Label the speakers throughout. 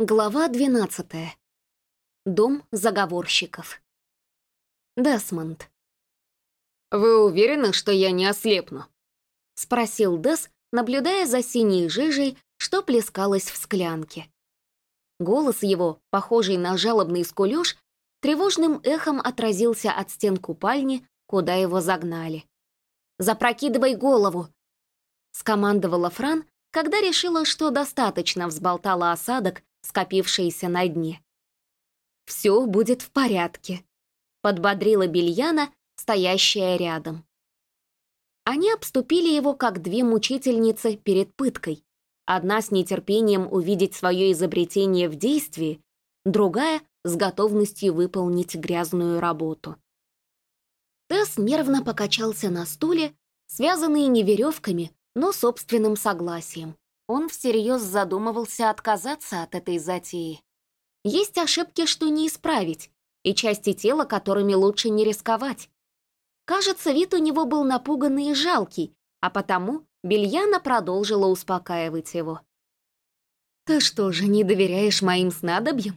Speaker 1: Глава 12. Дом заговорщиков. Десмонд.
Speaker 2: «Вы уверены, что я не ослепну?»
Speaker 1: — спросил Дес, наблюдая за синей жижей, что плескалось в склянке. Голос его, похожий на жалобный скулёж, тревожным эхом отразился от стен купальни, куда его загнали. «Запрокидывай голову!» — скомандовала Фран, когда решила, что достаточно взболтала осадок, скопившийся на дне. «Все будет в порядке», — подбодрила Бельяна, стоящая рядом. Они обступили его, как две мучительницы перед пыткой. Одна с нетерпением увидеть свое изобретение в действии, другая — с готовностью выполнить грязную работу. Тесс нервно покачался на стуле, связанный не веревками, но собственным согласием. Он всерьез задумывался отказаться от этой затеи. Есть ошибки, что не исправить, и части тела, которыми лучше не рисковать. Кажется, вид у него был напуганный и жалкий, а потому Бельяна продолжила успокаивать его. «Ты что же, не доверяешь моим снадобьям?»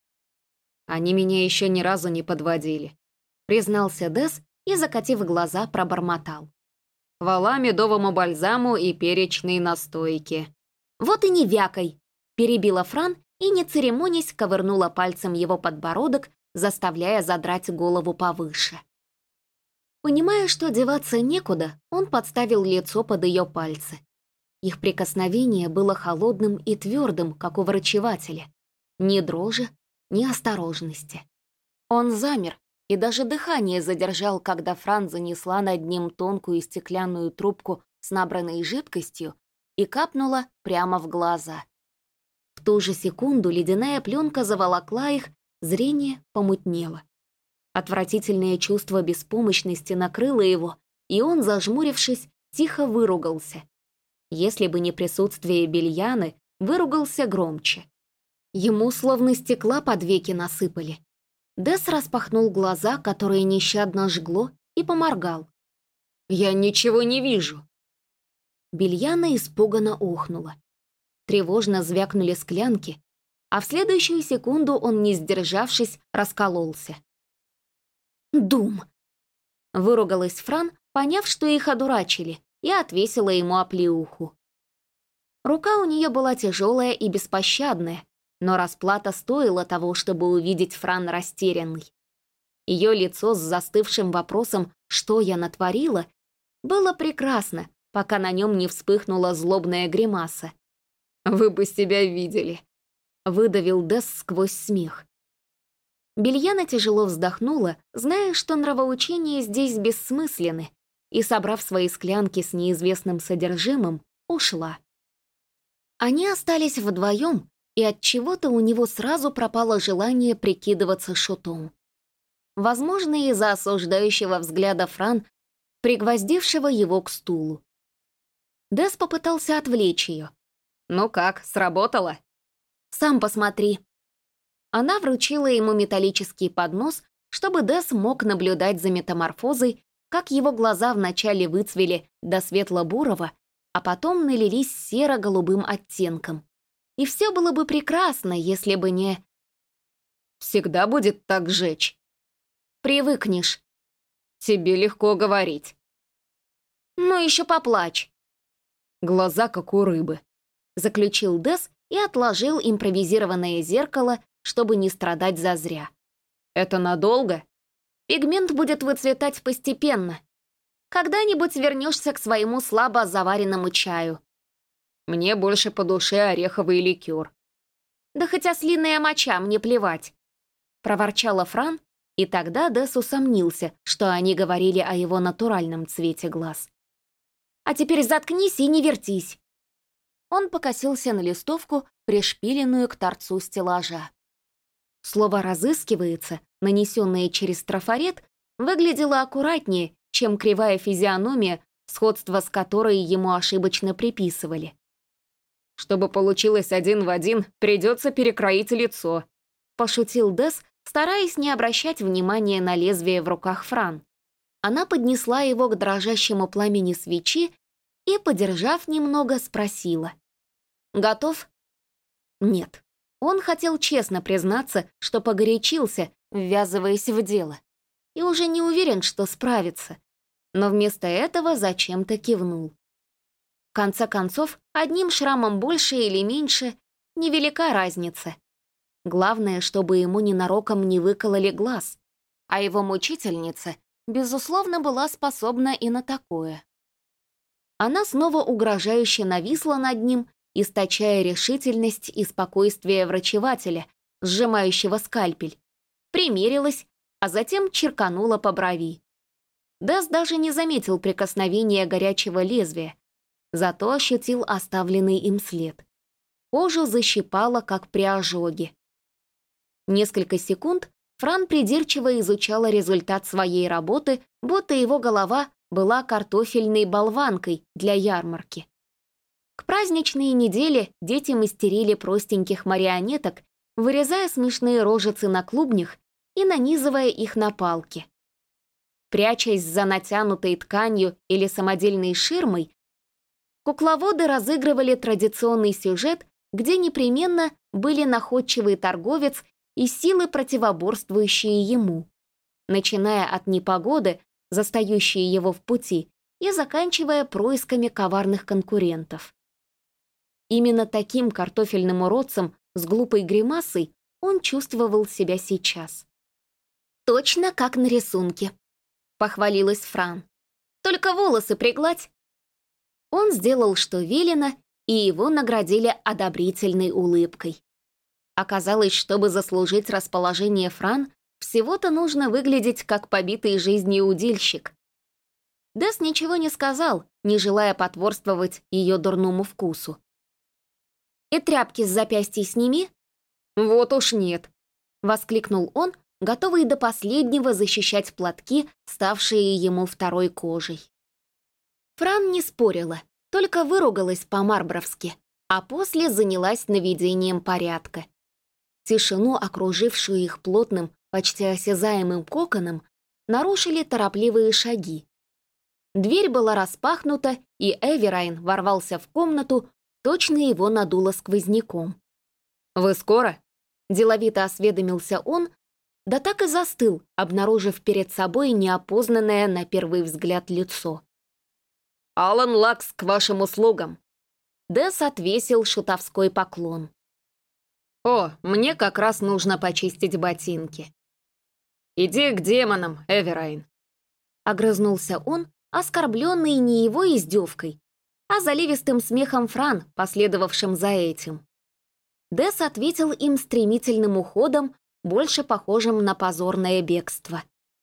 Speaker 2: «Они меня еще ни разу не подводили», —
Speaker 1: признался Дес и, закатив глаза, пробормотал.
Speaker 2: «Хвала медовому бальзаму и перечной настойке».
Speaker 1: «Вот и не вякай!» — перебила Фран и, не церемонясь, ковырнула пальцем его подбородок, заставляя задрать голову повыше. Понимая, что деваться некуда, он подставил лицо под ее пальцы. Их прикосновение было холодным и твердым, как у врачевателя. Ни дрожи, ни осторожности. Он замер и даже дыхание задержал, когда Фран занесла над ним тонкую стеклянную трубку с набранной жидкостью и капнула прямо в глаза. В ту же секунду ледяная пленка заволокла их, зрение помутнело. Отвратительное чувство беспомощности накрыло его, и он, зажмурившись, тихо выругался. Если бы не присутствие Бельяны, выругался громче. Ему словно стекла под веки насыпали. Дес распахнул глаза, которые нещадно жгло, и поморгал.
Speaker 2: «Я ничего не вижу!»
Speaker 1: Бельяна испуганно охнула. Тревожно звякнули склянки, а в следующую секунду он, не сдержавшись, раскололся. «Дум!» — выругалась Фран, поняв, что их одурачили, и отвесила ему оплеуху. Рука у нее была тяжелая и беспощадная, но расплата стоила того, чтобы увидеть Фран растерянной. Ее лицо с застывшим вопросом «что я натворила?» было прекрасно, пока на нем не вспыхнула злобная гримаса.
Speaker 2: «Вы бы себя видели»,
Speaker 1: — выдавил Дес сквозь смех. Бельяна тяжело вздохнула, зная, что нравоучения здесь бессмысленны, и, собрав свои склянки с неизвестным содержимым, ушла. Они остались вдвоем, и от чего-то у него сразу пропало желание прикидываться шутом. Возможно, из-за осуждающего взгляда Фран, пригвоздившего его к стулу. Дес попытался отвлечь ее.
Speaker 2: «Ну как, сработало?»
Speaker 1: «Сам посмотри». Она вручила ему металлический поднос, чтобы Дес мог наблюдать за метаморфозой, как его глаза вначале выцвели до светло-бурого, а потом налились серо-голубым оттенком. И все было бы прекрасно, если бы не...
Speaker 2: «Всегда будет так жечь».
Speaker 1: «Привыкнешь».
Speaker 2: «Тебе легко говорить».
Speaker 1: «Ну еще поплачь».
Speaker 2: «Глаза, как у рыбы»,
Speaker 1: — заключил Дес и отложил импровизированное зеркало, чтобы не страдать зазря.
Speaker 2: «Это надолго?»
Speaker 1: «Пигмент будет выцветать постепенно. Когда-нибудь вернешься к своему слабо заваренному чаю».
Speaker 2: «Мне больше по душе ореховый ликер».
Speaker 1: «Да хоть ослиная моча, мне плевать», — проворчала Фран, и тогда Дес усомнился, что они говорили о его натуральном цвете глаз. «А теперь заткнись и не вертись». Он покосился на листовку, пришпиленную к торцу стеллажа. Слово «разыскивается», нанесенное через трафарет, выглядело аккуратнее, чем кривая физиономия, сходство с которой ему ошибочно приписывали.
Speaker 2: «Чтобы получилось один в один, придется перекроить лицо»,
Speaker 1: — пошутил Дес, стараясь не обращать внимания на лезвие в руках Фран. Она поднесла его к дрожащему пламени свечи и, подержав немного, спросила. «Готов?» «Нет». Он хотел честно признаться, что погорячился, ввязываясь в дело, и уже не уверен, что справится, но вместо этого зачем-то кивнул. В конце концов, одним шрамом больше или меньше — невелика разница. Главное, чтобы ему ненароком не выкололи глаз, а его мучительница, безусловно, была способна и на такое. Она снова угрожающе нависла над ним, источая решительность и спокойствие врачевателя, сжимающего скальпель, примерилась, а затем черканула по брови. Дэс даже не заметил прикосновения горячего лезвия, зато ощутил оставленный им след. Кожу защипало, как при ожоге. Несколько секунд Фран придирчиво изучала результат своей работы, будто его голова была картофельной болванкой для ярмарки. К праздничной неделе дети мастерили простеньких марионеток, вырезая смешные рожицы на клубнях и нанизывая их на палки. Прячась за натянутой тканью или самодельной ширмой, кукловоды разыгрывали традиционный сюжет, где непременно были находчивый торговец и силы, противоборствующие ему, начиная от непогоды, застающие его в пути, и заканчивая происками коварных конкурентов. Именно таким картофельным уродцем с глупой гримасой он чувствовал себя сейчас. «Точно как на рисунке», — похвалилась Фран. «Только волосы пригладь». Он сделал, что велено, и его наградили одобрительной улыбкой. Оказалось, чтобы заслужить расположение Фран, всего-то нужно выглядеть как побитый жизнью удильщик. Дэс ничего не сказал, не желая потворствовать ее дурному вкусу. «И тряпки с запястья сними?»
Speaker 2: Вот уж нет.
Speaker 1: — воскликнул он, готовый до последнего защищать платки, ставшие ему второй кожей. Фран не спорила, только выругалась по-марбровски, а после занялась наведением порядка. Тишину, окружившую их плотным, почти осязаемым коконом, нарушили торопливые шаги. Дверь была распахнута, и Эверайн ворвался в комнату, точно его надуло сквозняком.
Speaker 2: Вы скоро?
Speaker 1: Деловито осведомился он, да так и застыл, обнаружив перед собой неопознанное на первый взгляд лицо.
Speaker 2: Алан Лакс к вашим услугам.
Speaker 1: Дэс отвесил шутовской поклон.
Speaker 2: О, мне как раз нужно почистить ботинки. Иди к демонам, Эверайн.
Speaker 1: Огрызнулся он, оскорбленный не его издевкой, а заливистым смехом Фран, последовавшим за этим. Дэс ответил им стремительным уходом, больше похожим на позорное бегство.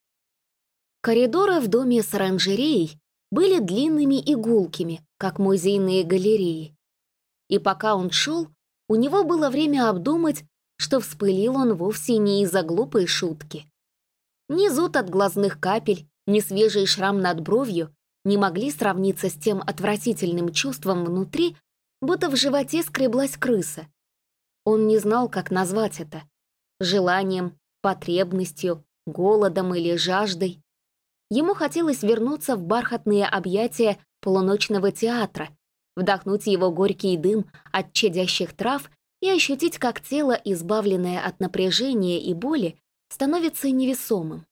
Speaker 1: Коридоры в доме с оранжереей были длинными и гулкими, как музейные галереи. И пока он шел, у него было время обдумать, что вспылил он вовсе не из-за глупой шутки. Ни зуд от глазных капель, ни свежий шрам над бровью не могли сравниться с тем отвратительным чувством внутри, будто в животе скреблась крыса. Он не знал, как назвать это. Желанием, потребностью, голодом или жаждой. Ему хотелось вернуться в бархатные объятия полуночного театра, вдохнуть его горький дым от чадящих трав и ощутить, как тело, избавленное от напряжения и боли, становится невесомым.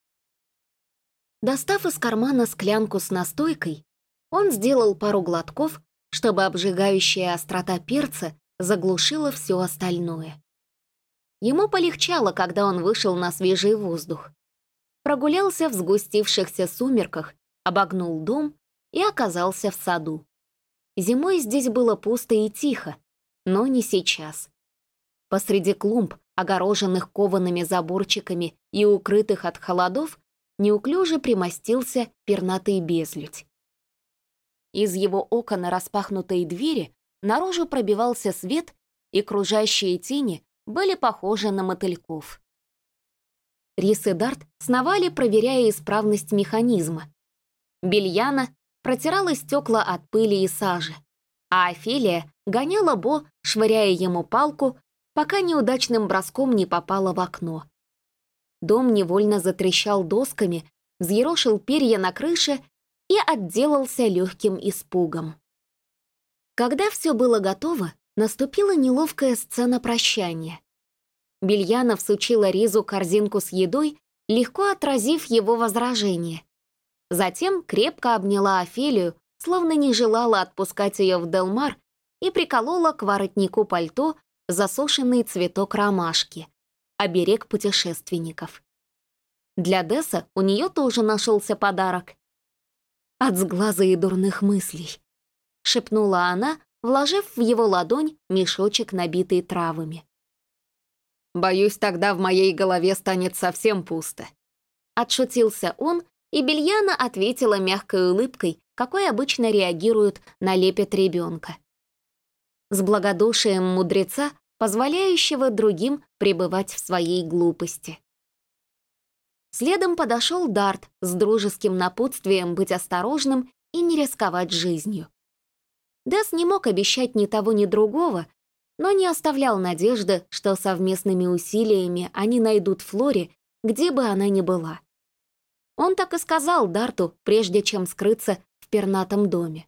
Speaker 1: Достав из кармана склянку с настойкой, он сделал пару глотков, чтобы обжигающая острота перца заглушила все остальное. Ему полегчало, когда он вышел на свежий воздух. Прогулялся в сгустившихся сумерках, обогнул дом и оказался в саду. Зимой здесь было пусто и тихо, но не сейчас. Посреди клумб, огороженных коваными заборчиками и укрытых от холодов, неуклюже примостился пернатый безлюдь. Из его окон и распахнутой двери наружу пробивался свет, и кружащие тени были похожи на мотыльков. Рис и Дарт сновали, проверяя исправность механизма. Бельяна протирала стекла от пыли и сажи, а Офелия гоняла Бо, швыряя ему палку, пока неудачным броском не попала в окно. Дом невольно затрещал досками, взъерошил перья на крыше и отделался легким испугом. Когда все было готово, наступила неловкая сцена прощания, Бельяна всучила Ризу корзинку с едой, легко отразив его возражение. Затем крепко обняла Офелию, словно не желала отпускать ее в Делмар, и приколола к воротнику пальто засушенный цветок ромашки, оберег путешественников. Для Десса у нее тоже нашелся подарок. «От сглаза и дурных мыслей», — шепнула она, вложив в его ладонь мешочек, набитый травами.
Speaker 2: «Боюсь, тогда в моей голове станет совсем пусто».
Speaker 1: Отшутился он, и Бельяна ответила мягкой улыбкой, какой обычно реагируют на лепет ребенка. С благодушием мудреца, позволяющего другим пребывать в своей глупости. Следом подошел Дарт с дружеским напутствием быть осторожным и не рисковать жизнью. Десс не мог обещать ни того, ни другого, но не оставлял надежды, что совместными усилиями они найдут Флори, где бы она ни была. Он так и сказал Дарту, прежде чем скрыться в пернатом доме.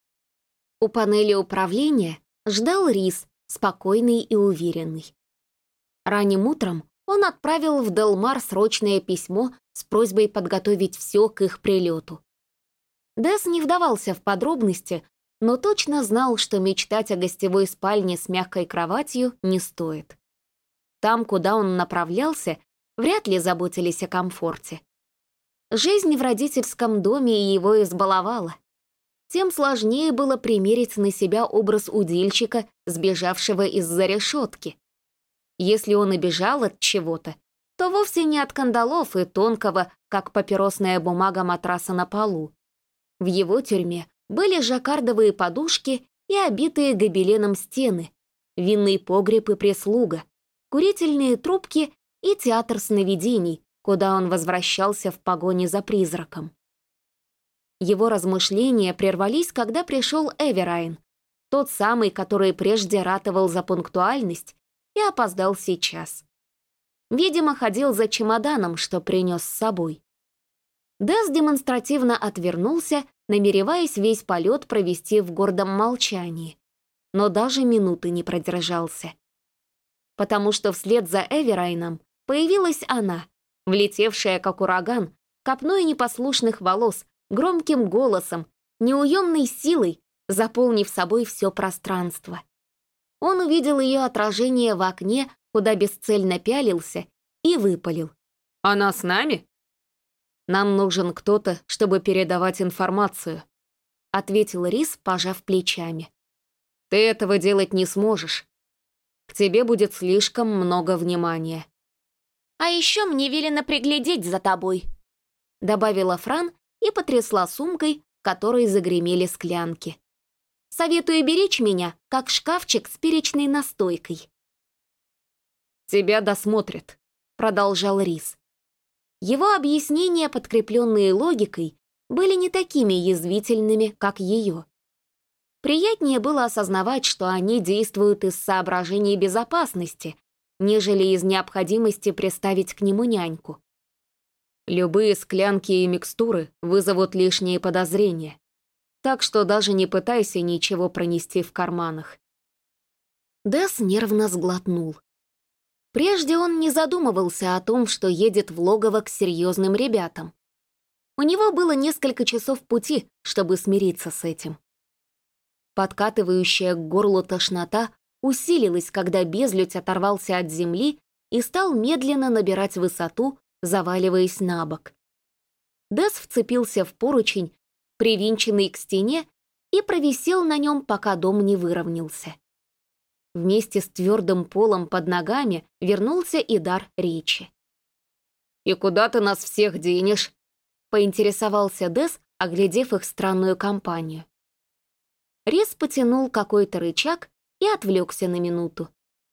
Speaker 1: У панели управления ждал Рис, спокойный и уверенный. Ранним утром он отправил в Делмар срочное письмо с просьбой подготовить все к их прилету. Десс не вдавался в подробности, но точно знал, что мечтать о гостевой спальне с мягкой кроватью не стоит. Там, куда он направлялся, вряд ли заботились о комфорте. Жизнь в родительском доме его избаловала. Тем сложнее было примерить на себя образ удильщика, сбежавшего из-за решетки. Если он и бежал от чего-то, то вовсе не от кандалов и тонкого, как папиросная бумага, матраса на полу. В его тюрьме были жаккардовые подушки и обитые гобеленом стены, винный погреб и прислуга, курительные трубки и театр сновидений, куда он возвращался в погоне за призраком. Его размышления прервались, когда пришел Эверайн, тот самый, который прежде ратовал за пунктуальность и опоздал сейчас. Видимо, ходил за чемоданом, что принес с собой. Десс демонстративно отвернулся, намереваясь весь полет провести в гордом молчании, но даже минуты не продержался. Потому что вслед за Эверайном появилась она, влетевшая как ураган, копной непослушных волос, громким голосом, неуемной силой, заполнив собой все пространство. Он увидел ее отражение в окне, куда бесцельно пялился, и выпалил.
Speaker 2: «Она с нами?»
Speaker 1: «Нам нужен кто-то, чтобы передавать информацию», — ответил Рис, пожав плечами. «Ты этого делать не сможешь. К тебе будет слишком много внимания». «А еще мне велено приглядеть за тобой», — добавила Фран и потрясла сумкой, в которой загремели склянки. «Советую беречь меня, как шкафчик с перечной настойкой».
Speaker 2: «Тебя досмотрят», — продолжал Рис.
Speaker 1: Его объяснения, подкрепленные логикой, были не такими язвительными, как ее. Приятнее было осознавать, что они действуют из соображений безопасности, нежели из необходимости приставить к нему няньку.
Speaker 2: Любые склянки и микстуры вызовут лишние подозрения, так что даже не пытайся ничего пронести в карманах.
Speaker 1: Десс нервно сглотнул. Прежде он не задумывался о том, что едет в логово к серьезным ребятам. У него было несколько часов пути, чтобы смириться с этим. Подкатывающая к горлу тошнота усилилась, когда безлюдь оторвался от земли и стал медленно набирать высоту, заваливаясь на бок. Десс вцепился в поручень, привинченный к стене, и провисел на нем, пока дом не выровнялся. Вместе с твердым полом под ногами вернулся и дар речи.
Speaker 2: «И куда ты нас всех денешь?»
Speaker 1: — поинтересовался Десс, оглядев их странную компанию. Рис потянул какой-то рычаг и отвлекся на минуту.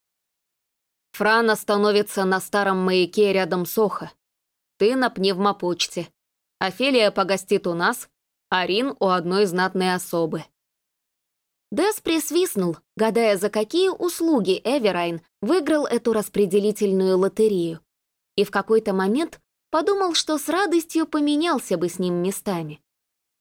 Speaker 2: «Фран остановится на старом маяке рядом с Охо. Ты на пневмопочте. Офелия погостит у нас, а Рин у одной знатной особы».
Speaker 1: Десс присвистнул, гадая, за какие услуги Эверайн выиграл эту распределительную лотерею, и в какой-то момент подумал, что с радостью поменялся бы с ним местами.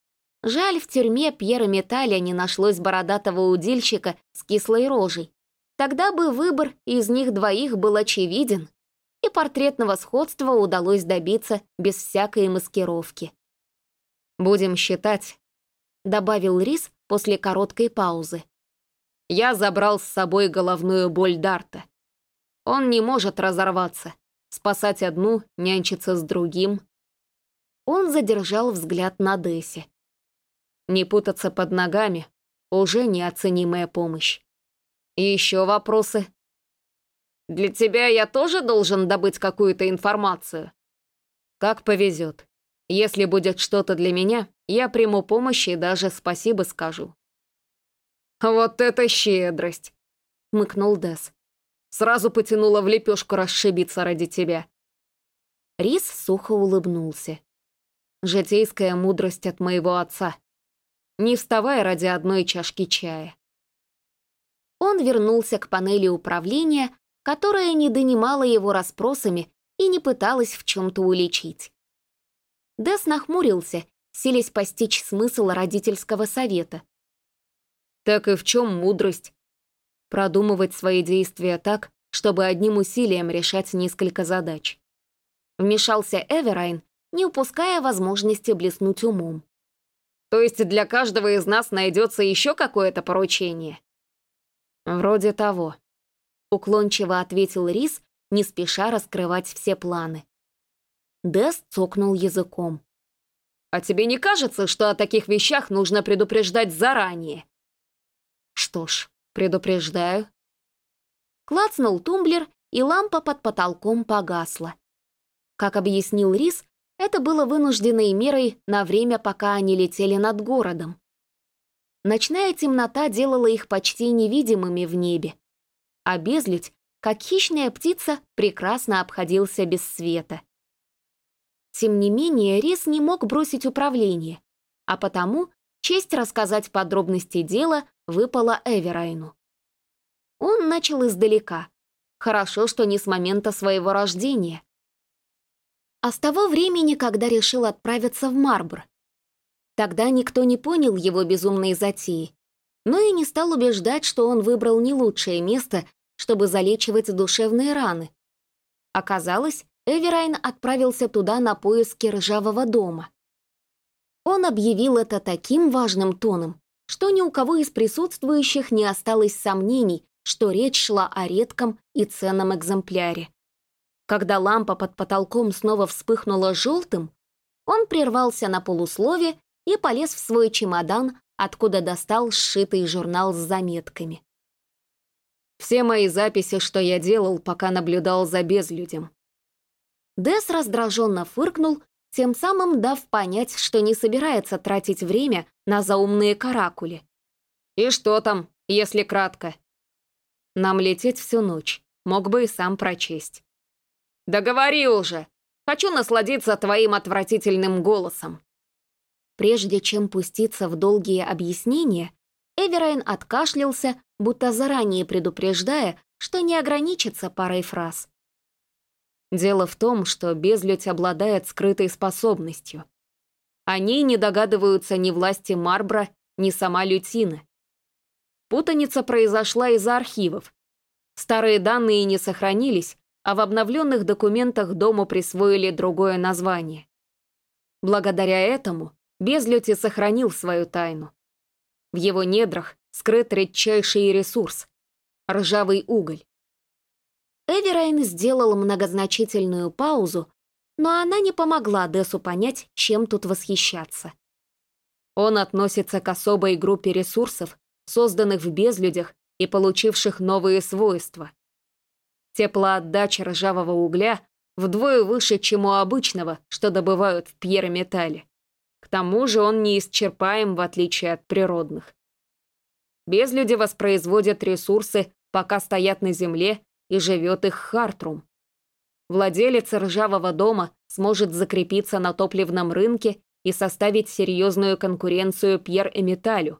Speaker 1: Жаль, в тюрьме Пьера Металя не нашлось бородатого удильщика с кислой рожей. Тогда бы выбор из них двоих был очевиден, и портретного сходства удалось добиться без всякой маскировки.
Speaker 2: «Будем считать», — добавил Рис после короткой паузы. «Я забрал с собой головную боль Дарта. Он не может разорваться, спасать одну, нянчиться с другим».
Speaker 1: Он задержал взгляд на Дессе.
Speaker 2: Не путаться под ногами — уже неоценимая помощь. И еще вопросы? Для тебя я тоже должен добыть какую-то информацию? Как повезет. Если будет что-то для меня, я приму помощь и даже спасибо скажу. Вот это щедрость, хмыкнул Десс. Сразу потянула в лепешку расшибиться ради тебя.
Speaker 1: Рис сухо улыбнулся.
Speaker 2: Житейская мудрость от моего отца. Не вставай ради одной чашки чая.
Speaker 1: Он вернулся к панели управления, которая не донимала его расспросами и не пыталась в чем-то уличить. Десс нахмурился, силясь постичь смысл родительского совета.
Speaker 2: Так и в чем мудрость? Продумывать свои действия так, чтобы одним усилием решать несколько задач.
Speaker 1: Вмешался Эверайн, не упуская возможности блеснуть умом.
Speaker 2: То есть для каждого из нас найдется еще какое-то поручение? Вроде того.
Speaker 1: Уклончиво ответил Рис, не спеша раскрывать все планы. Десс цокнул языком.
Speaker 2: «А тебе не кажется, что о таких вещах нужно предупреждать заранее?»
Speaker 1: «Что ж, предупреждаю». Клацнул тумблер, и лампа под потолком погасла. Как объяснил Рис, это было вынужденной мерой на время, пока они летели над городом. Ночная темнота делала их почти невидимыми в небе, а безлюдь, как хищная птица, прекрасно обходился без света. Тем не менее, Рис не мог бросить управление, а потому честь рассказать подробности дела выпала Эверайну. Он начал издалека. Хорошо, что не с момента своего рождения. А с того времени, когда решил отправиться в Марбор. Тогда никто не понял его безумной затеи, но и не стал убеждать, что он выбрал не лучшее место, чтобы залечивать душевные раны. Оказалось, Эверайн отправился туда на поиски ржавого дома. Он объявил это таким важным тоном, что ни у кого из присутствующих не осталось сомнений, что речь шла о редком и ценном экземпляре. Когда лампа под потолком снова вспыхнула желтым, он прервался на полуслове и полез в свой чемодан, откуда достал сшитый журнал с заметками.
Speaker 2: «Все мои записи, что я делал, пока наблюдал за безлюдем».
Speaker 1: Десс раздраженно фыркнул, тем самым дав понять, что не собирается тратить время на заумные каракули.
Speaker 2: «И что там, если кратко?» «Нам лететь всю ночь, мог бы и сам прочесть». «Да говори уже! Хочу насладиться твоим отвратительным голосом».
Speaker 1: Прежде чем пуститься в долгие объяснения, Эверайн откашлялся, будто заранее предупреждая, что не ограничится парой фраз.
Speaker 2: Дело в том, что безлюдь обладает скрытой способностью. О ней не догадываются ни власти Марбра, ни сама Лютина. Путаница произошла из-за архивов. Старые данные не сохранились, а в обновленных документах дому присвоили другое название. Благодаря этому безлюдь и сохранил свою тайну. В его недрах скрыт редчайший ресурс — ржавый уголь.
Speaker 1: Эверайн сделал многозначительную паузу, но она не помогла Дессу понять, чем тут восхищаться.
Speaker 2: Он относится к особой группе ресурсов, созданных в безлюдях и получивших новые свойства. Теплоотдача ржавого угля вдвое выше, чем у обычного, что добывают в пьерометалле. К тому же он неисчерпаем, в отличие от природных. Безлюди воспроизводят ресурсы, пока стоят на земле, и живет их Хартрум. Владелец ржавого дома сможет закрепиться на топливном рынке и составить серьезную конкуренцию Пьер-Эмиталю.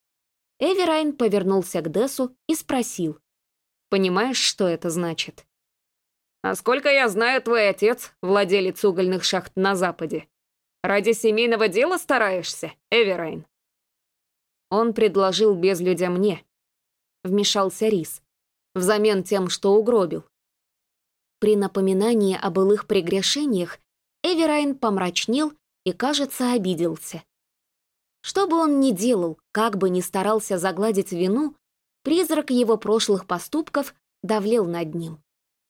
Speaker 1: Эверайн повернулся к Дессу и спросил.
Speaker 2: «Понимаешь, что это значит?» «Насколько я знаю, твой отец — владелец угольных шахт на Западе. Ради семейного дела стараешься, Эверайн?» «Он предложил безлюдя мне», — вмешался Рис. взамен тем, что угробил.
Speaker 1: При напоминании о былых прегрешениях Эверайн помрачнел и, кажется, обиделся. Что бы он ни делал, как бы ни старался загладить вину, призрак его прошлых поступков давлел над ним.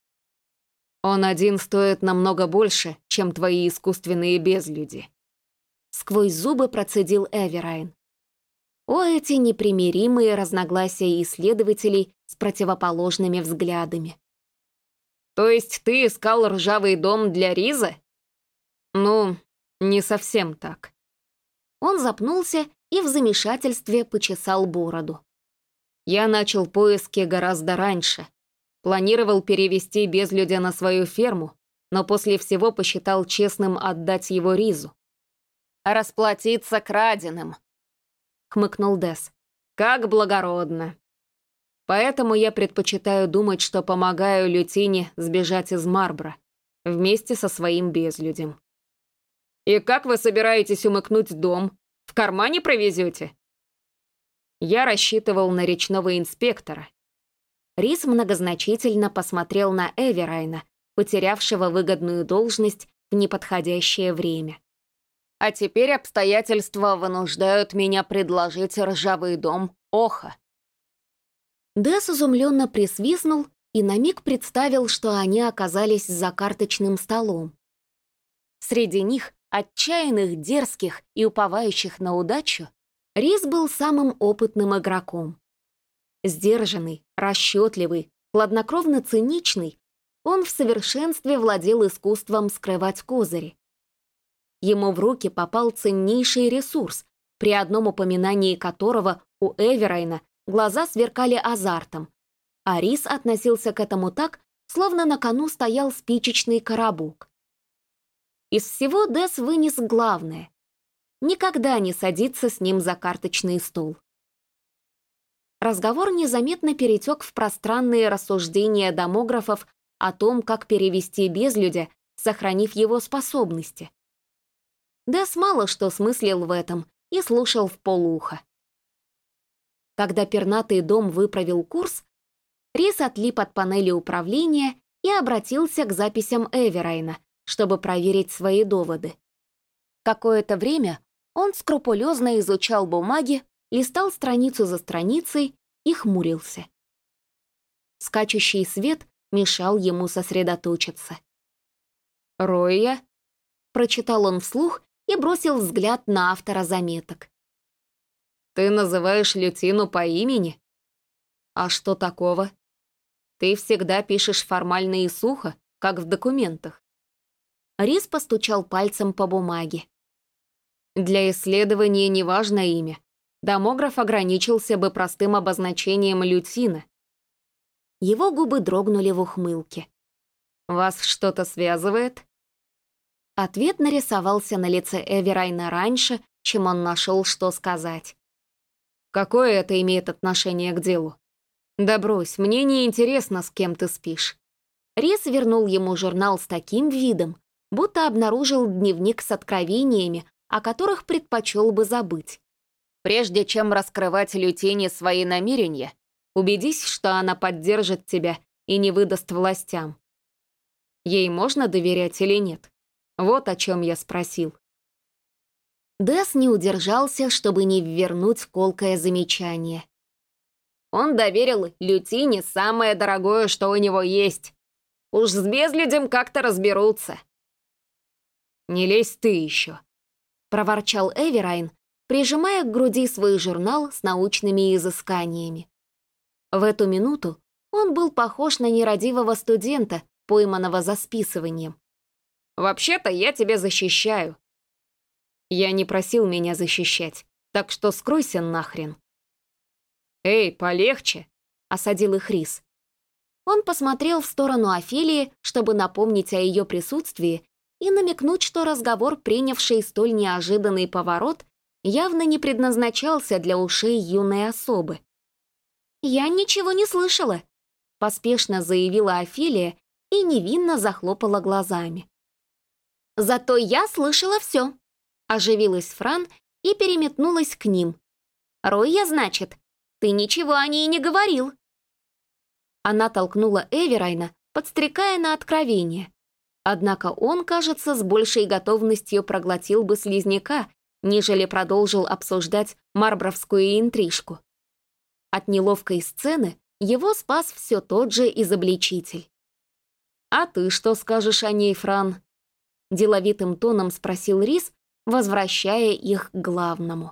Speaker 2: «Он один стоит намного больше, чем твои искусственные безлюди»,
Speaker 1: — сквозь зубы процедил Эверайн. О, эти непримиримые разногласия исследователей с противоположными взглядами.
Speaker 2: «То есть ты искал ржавый дом для Риза?» «Ну, не совсем так».
Speaker 1: Он запнулся и в замешательстве почесал бороду.
Speaker 2: «Я начал поиски гораздо раньше. Планировал перевести безлюдя на свою ферму, но после всего посчитал честным отдать его Ризу».
Speaker 1: «Расплатиться краденым», — хмыкнул Дес.
Speaker 2: «Как благородно. Поэтому я предпочитаю думать, что помогаю Лютине сбежать из Марбра вместе со своим безлюдем». «И как вы собираетесь умыкнуть дом? В кармане провезете?» Я рассчитывал на речного инспектора.
Speaker 1: Рис многозначительно посмотрел на Эверайна, потерявшего выгодную должность в неподходящее время.
Speaker 2: «А теперь обстоятельства вынуждают меня предложить ржавый дом Оха».
Speaker 1: Дес изумленно присвистнул и на миг представил, что они оказались за карточным столом. Среди них, отчаянных, дерзких и уповающих на удачу, Рис был самым опытным игроком. Сдержанный, расчетливый, хладнокровно циничный, он в совершенстве владел искусством скрывать козыри. Ему в руки попал ценнейший ресурс, при одном упоминании которого у Эверайна глаза сверкали азартом, а Рис относился к этому так, словно на кону стоял спичечный коробок. Из всего Дес вынес главное — никогда не садиться с ним за карточный стол. Разговор незаметно перетек в пространные рассуждения домографов о том, как перевести безлюдя, сохранив его способности. Дес мало что смыслил в этом и слушал вполуха. Когда пернатый дом выправил курс, Рис отлип от панели управления и обратился к записям Эверайна, чтобы проверить свои доводы. Какое-то время он скрупулезно изучал бумаги, листал страницу за страницей и хмурился. Скачущий свет мешал ему сосредоточиться.
Speaker 2: «Роя?»
Speaker 1: — прочитал он вслух и бросил взгляд на автора заметок.
Speaker 2: «Ты называешь Лютину по имени? А что такого? Ты всегда пишешь формально и сухо, как в документах».
Speaker 1: Рис постучал пальцем по бумаге.
Speaker 2: «Для исследования неважно имя. Домограф ограничился бы простым обозначением Лютина».
Speaker 1: Его губы дрогнули в ухмылке.
Speaker 2: «Вас что-то связывает?»
Speaker 1: Ответ нарисовался на лице Эверайна раньше, чем он нашел, что сказать.
Speaker 2: «Какое это имеет отношение к делу? Да брось, мне не интересно, с кем ты спишь».
Speaker 1: Рис вернул ему журнал с таким видом, будто обнаружил дневник с откровениями, о которых предпочел бы забыть.
Speaker 2: «Прежде чем раскрывать Лютине свои намерения, убедись, что она поддержит тебя и не выдаст властям. Ей можно доверять или нет? Вот о чем я спросил».
Speaker 1: Дес не удержался, чтобы не ввернуть колкое замечание.
Speaker 2: «Он доверил Лютине самое дорогое, что у него есть. Уж с безлюдем как-то разберутся». «Не лезь ты еще»,
Speaker 1: — проворчал Эверайн, прижимая к груди свой журнал с научными изысканиями. В эту минуту он был похож на нерадивого студента, пойманного за списыванием.
Speaker 2: «Вообще-то я тебя защищаю». «Я не просил меня защищать, так что скройся нахрен». «Эй, полегче», — осадил их Рис.
Speaker 1: Он посмотрел в сторону Офелии, чтобы напомнить о ее присутствии и намекнуть, что разговор, принявший столь неожиданный поворот, явно не предназначался для ушей юной особы. «Я ничего не слышала», — поспешно заявила Офелия и невинно захлопала глазами. «Зато я слышала все», — оживилась Фран и переметнулась к ним. «Роя, значит, ты ничего о ней не говорил». Она толкнула Эверайна, подстрекая на откровение. Однако он, кажется, с большей готовностью проглотил бы слизняка, нежели продолжил обсуждать марбровскую интрижку. От неловкой сцены его спас все тот же изобличитель. «А ты что скажешь о ней, Фран?» — деловитым тоном спросил Рис, возвращая их к главному.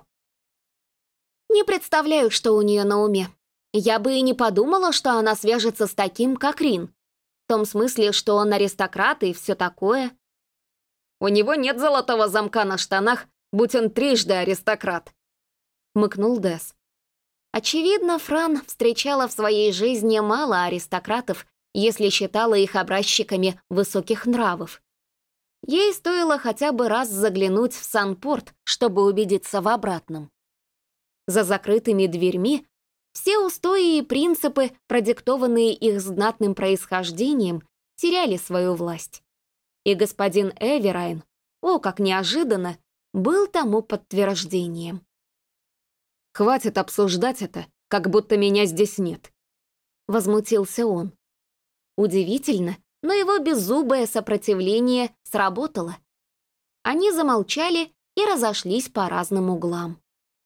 Speaker 1: «Не представляю, что у нее на уме. Я бы и не подумала, что она свяжется с таким, как Рин. В том смысле, что он аристократ и все такое. У него нет золотого замка на штанах, будь он трижды аристократ», — хмыкнул Дес. Очевидно, Фран встречала в своей жизни мало аристократов, если считала их образчиками высоких нравов. Ей стоило хотя бы раз заглянуть в Санпорт, чтобы убедиться в обратном. За закрытыми дверьми все устои и принципы, продиктованные их знатным происхождением, теряли свою власть. И господин Эверайн, о, как неожиданно, был тому подтверждением.
Speaker 2: «Хватит обсуждать это, как будто меня здесь нет», — возмутился он.
Speaker 1: Удивительно, но его беззубое сопротивление сработало. Они замолчали и разошлись по разным углам.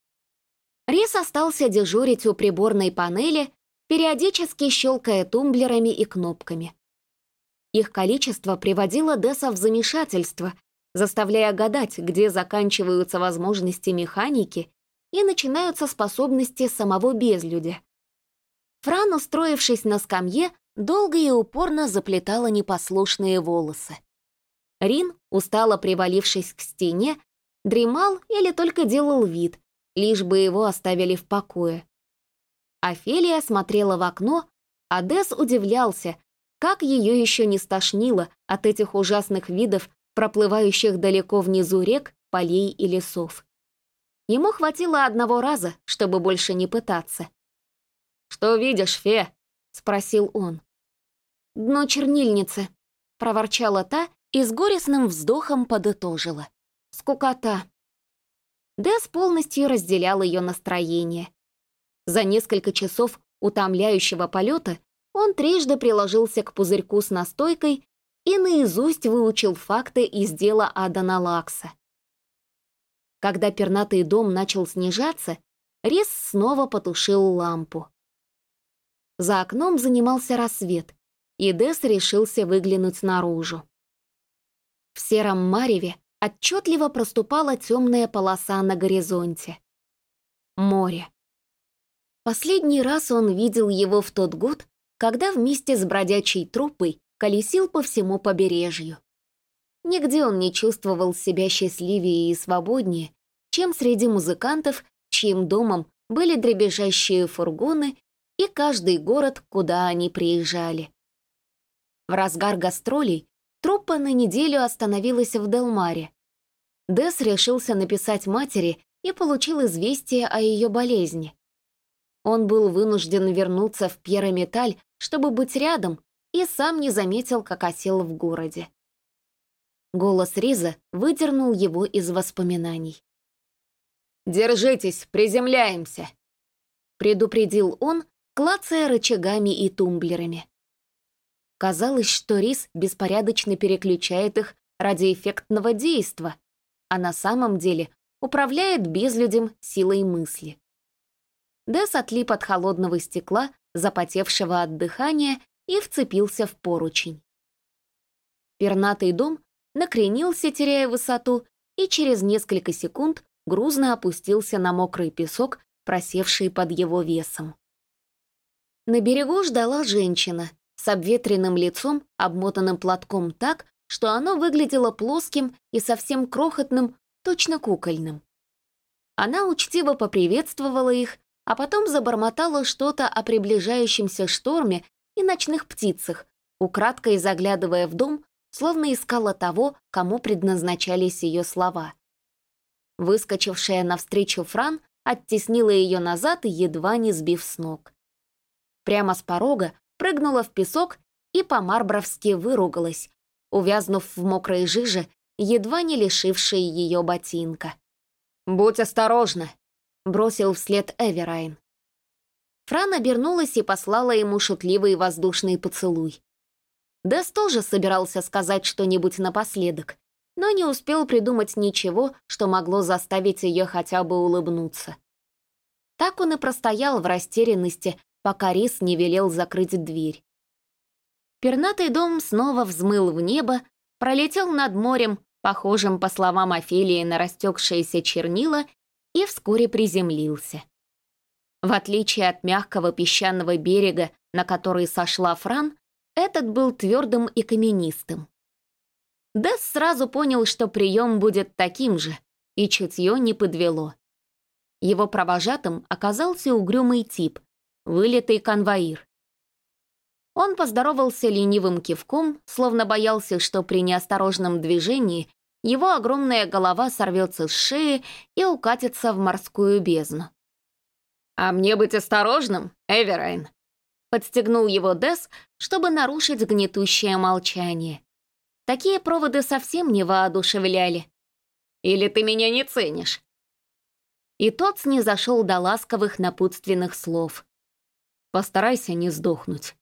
Speaker 1: Рис остался дежурить у приборной панели, периодически щелкая тумблерами и кнопками. Их количество приводило Деса в замешательство, заставляя гадать, где заканчиваются возможности механики и начинаются способности самого безлюдя. Фран, устроившись на скамье, долго и упорно заплетала непослушные волосы. Рин, устало привалившись к стене, дремал или только делал вид, лишь бы его оставили в покое. Офелия смотрела в окно, а Дес удивлялся, как ее еще не стошнило от этих ужасных видов, проплывающих далеко внизу рек, полей и лесов. Ему хватило одного раза, чтобы больше не пытаться.
Speaker 2: «Что видишь, фе?»
Speaker 1: — спросил он. «Дно чернильницы», — проворчала та и с горестным вздохом подытожила. «Скукота». Дес полностью разделял ее настроение. За несколько часов утомляющего полета он трижды приложился к пузырьку с настойкой и наизусть выучил факты из дела Адана Лакса. Когда пернатый дом начал снижаться, Рис снова потушил лампу. За окном занимался рассвет, и Дес решился выглянуть наружу. В сером мареве отчетливо проступала темная полоса на горизонте. Море. Последний раз он видел его в тот год, когда вместе с бродячей труппой колесил по всему побережью. Нигде он не чувствовал себя счастливее и свободнее, чем среди музыкантов, чьим домом были дребезжащие фургоны и каждый город, куда они приезжали. В разгар гастролей труппа на неделю остановилась в Делмаре. Дес решился написать матери и получил известие о ее болезни. Он был вынужден вернуться в Пьеро-Металь, чтобы быть рядом, и сам не заметил, как осел в городе. Голос Риза выдернул его из воспоминаний.
Speaker 2: «Держитесь, приземляемся!»
Speaker 1: — предупредил он, клацая рычагами и тумблерами. Казалось, что Риз беспорядочно переключает их ради эффектного действа, а на самом деле управляет безлюдем силой мысли. Дес отлип от холодного стекла, запотевшего от дыхания, и вцепился в поручень. Пернатый дом накренился, теряя высоту, и через несколько секунд грузно опустился на мокрый песок, просевший под его весом. На берегу ждала женщина с обветренным лицом, обмотанным платком так, что оно выглядело плоским и совсем крохотным, точно кукольным. Она учтиво поприветствовала их, а потом забормотала что-то о приближающемся шторме и ночных птицах, украдкой заглядывая в дом, словно искала того, кому предназначались ее слова. Выскочившая навстречу Фран оттеснила ее назад, едва не сбив с ног. Прямо с порога прыгнула в песок и по-марбровски выругалась, увязнув в мокрой жиже, едва не лишившей ее ботинка.
Speaker 2: «Будь осторожна»,
Speaker 1: — бросил вслед Эверайн. Фран обернулась и послала ему шутливый воздушный поцелуй. Дэс тоже собирался сказать что-нибудь напоследок, но не успел придумать ничего, что могло заставить ее хотя бы улыбнуться. Так он и простоял в растерянности, пока Рис не велел закрыть дверь. Пернатый дом снова взмыл в небо, пролетел над морем, похожим, по словам Офелии, на растекшиеся чернила, и вскоре приземлился. В отличие от мягкого песчаного берега, на который сошла Фран, этот был твердым и каменистым. Дэс сразу понял, что прием будет таким же, и чутье не подвело. Его провожатым оказался угрюмый тип, вылитый конвоир. Он поздоровался ленивым кивком, словно боялся, что при неосторожном движении его огромная голова сорвется с шеи и укатится в морскую бездну.
Speaker 2: «А мне быть осторожным, Эверайн?»
Speaker 1: Подстегнул его Дэс, чтобы нарушить гнетущее молчание. Такие проводы совсем не воодушевляли.
Speaker 2: «Или ты меня не ценишь?»
Speaker 1: И тот снизошел до ласковых напутственных слов.
Speaker 2: «Постарайся не сдохнуть».